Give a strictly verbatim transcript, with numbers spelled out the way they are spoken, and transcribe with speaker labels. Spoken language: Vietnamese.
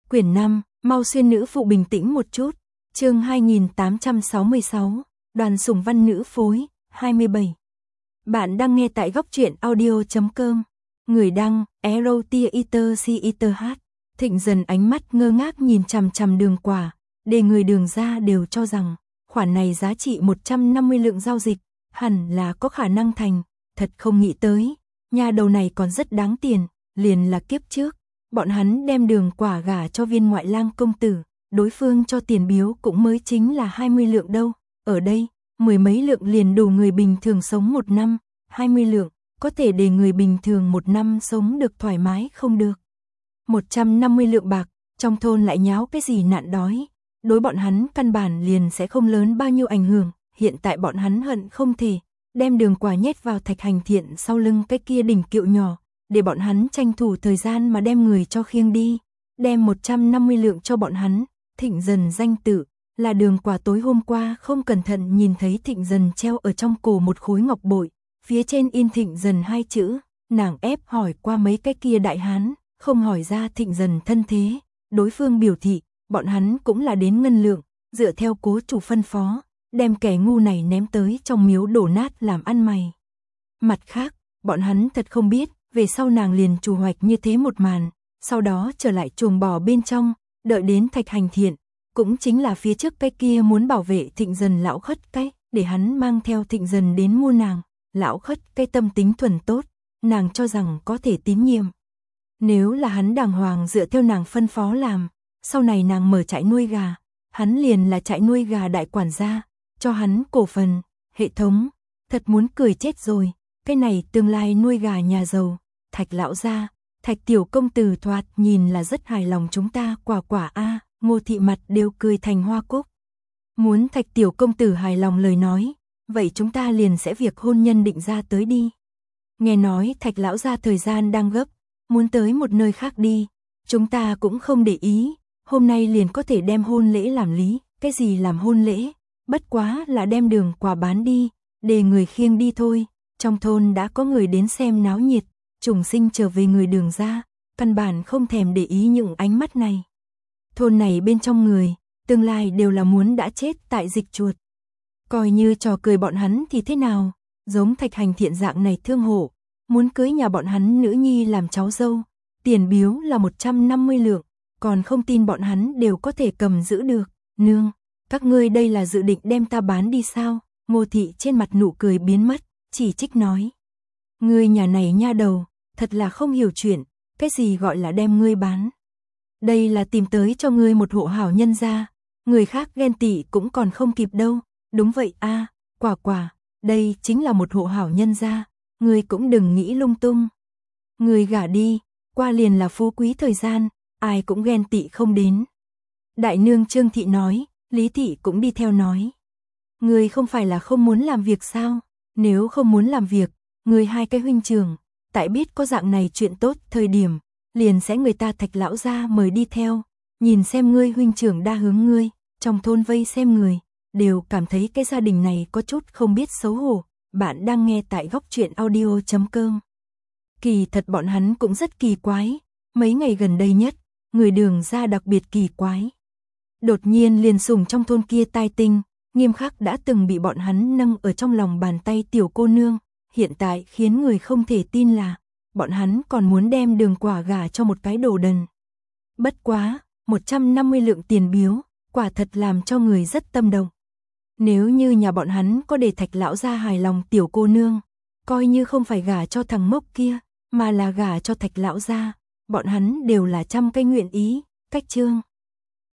Speaker 1: Quyển năm, mau xuyên nữ phụ bình tĩnh một chút. Chương hai nghìn tám trăm sáu mươi sáu, Đoàn Sủng Văn nữ phối, hai mươi bảy. Bạn đang nghe tại góc truyện audio chấm com. Người đăng, Erotia Eater C Eater H. Thịnh Dần ánh mắt ngơ ngác nhìn chằm chằm Đường Quả, để người Đường ra đều cho rằng khoản này giá trị một trăm năm mươi lượng giao dịch, hẳn là có khả năng thành, thật không nghĩ tới, nhà đầu này còn rất đáng tiền, liền là kiếp trước, bọn hắn đem Đường Quả gả cho viên ngoại lang công tử, đối phương cho tiền biếu cũng mới chính là hai mươi lượng đâu, ở đây, mười mấy lượng liền đủ người bình thường sống một năm, hai mươi lượng, có thể để người bình thường một năm sống được thoải mái không được. một trăm năm mươi lượng bạc, trong thôn lại nháo cái gì nạn đói, đối bọn hắn căn bản liền sẽ không lớn bao nhiêu ảnh hưởng, hiện tại bọn hắn hận không thể đem Đường Quả nhét vào Thạch Hành Thiện sau lưng cái kia đỉnh kiệu nhỏ, để bọn hắn tranh thủ thời gian mà đem người cho khiêng đi, đem một trăm năm mươi lượng cho bọn hắn. Thịnh Dần danh tự là Đường Quả tối hôm qua không cẩn thận nhìn thấy Thịnh Dần treo ở trong cổ một khối ngọc bội, phía trên in Thịnh Dần hai chữ, nàng ép hỏi qua mấy cái kia đại hán, không hỏi ra Thịnh Dần thân thế, đối phương biểu thị, bọn hắn cũng là đến ngân lượng, dựa theo cố chủ phân phó, đem kẻ ngu này ném tới trong miếu đổ nát làm ăn mày. Mặt khác, bọn hắn thật không biết, về sau nàng liền trù hoạch như thế một màn, sau đó trở lại chuồng bò bên trong, đợi đến Thạch Hành Thiện, cũng chính là phía trước cái kia muốn bảo vệ Thịnh Dần lão khất cái, để hắn mang theo Thịnh Dần đến mua nàng, lão khất cái tâm tính thuần tốt, nàng cho rằng có thể tín nhiệm. Nếu là hắn đàng hoàng dựa theo nàng phân phó làm, sau này nàng mở trại nuôi gà, hắn liền là trại nuôi gà đại quản gia, cho hắn cổ phần, hệ thống, thật muốn cười chết rồi, cái này tương lai nuôi gà nhà giàu, Thạch lão gia, Thạch tiểu công tử thoạt nhìn là rất hài lòng chúng ta quả quả a. Ngô thị mặt đều cười thành hoa cúc. Muốn Thạch tiểu công tử hài lòng lời nói, vậy chúng ta liền sẽ việc hôn nhân định ra tới đi. Nghe nói Thạch lão gia thời gian đang gấp, muốn tới một nơi khác đi, chúng ta cũng không để ý, hôm nay liền có thể đem hôn lễ làm lý, cái gì làm hôn lễ, bất quá là đem Đường Quả bán đi, để người khiêng đi thôi. Trong thôn đã có người đến xem náo nhiệt, Trùng Sinh trở về người Đường ra, căn bản không thèm để ý những ánh mắt này. Thôn này bên trong người, tương lai đều là muốn đã chết tại dịch chuột. Coi như trò cười bọn hắn thì thế nào, giống Thạch Hành Thiện dạng này thương hộ, muốn cưới nhà bọn hắn nữ nhi làm cháu dâu, tiền biếu là một trăm năm mươi lượng, còn không tin bọn hắn đều có thể cầm giữ được. Nương, các ngươi đây là dự định đem ta bán đi sao? Ngô thị trên mặt nụ cười biến mất, chỉ trích nói. Ngươi nhà này nha đầu, thật là không hiểu chuyện, cái gì gọi là đem ngươi bán. Đây là tìm tới cho ngươi một hộ hảo nhân gia, người khác ghen tị cũng còn không kịp đâu. Đúng vậy a, Quả Quả, đây chính là một hộ hảo nhân gia, ngươi cũng đừng nghĩ lung tung. Ngươi gả đi, qua liền là phú quý thời gian, ai cũng ghen tị không đến. Đại nương Trương thị nói, Lý thị cũng đi theo nói. Ngươi không phải là không muốn làm việc sao? Nếu không muốn làm việc, ngươi hai cái huynh trưởng, tại biết có dạng này chuyện tốt thời điểm, liền sẽ người ta Thạch lão gia mời đi theo, nhìn xem ngươi huynh trưởng đa hướng ngươi, trong thôn vây xem người, đều cảm thấy cái gia đình này có chút không biết xấu hổ. Bạn đang nghe tại góc truyện audio chấm com. Kỳ thật bọn hắn cũng rất kỳ quái, mấy ngày gần đây nhất, người Đường ra đặc biệt kỳ quái. Đột nhiên liền sủng trong thôn kia tai tinh, Nghiêm Khắc đã từng bị bọn hắn nâng ở trong lòng bàn tay tiểu cô nương, hiện tại khiến người không thể tin là bọn hắn còn muốn đem Đường Quả gả cho một cái đồ đần. Bất quá, một trăm năm mươi lượng tiền biếu, quả thật làm cho người rất tâm động. Nếu như nhà bọn hắn có để Thạch lão gia hài lòng tiểu cô nương, coi như không phải gả cho thằng mốc kia, mà là gả cho Thạch lão gia, bọn hắn đều là trăm cái nguyện ý. Cách chương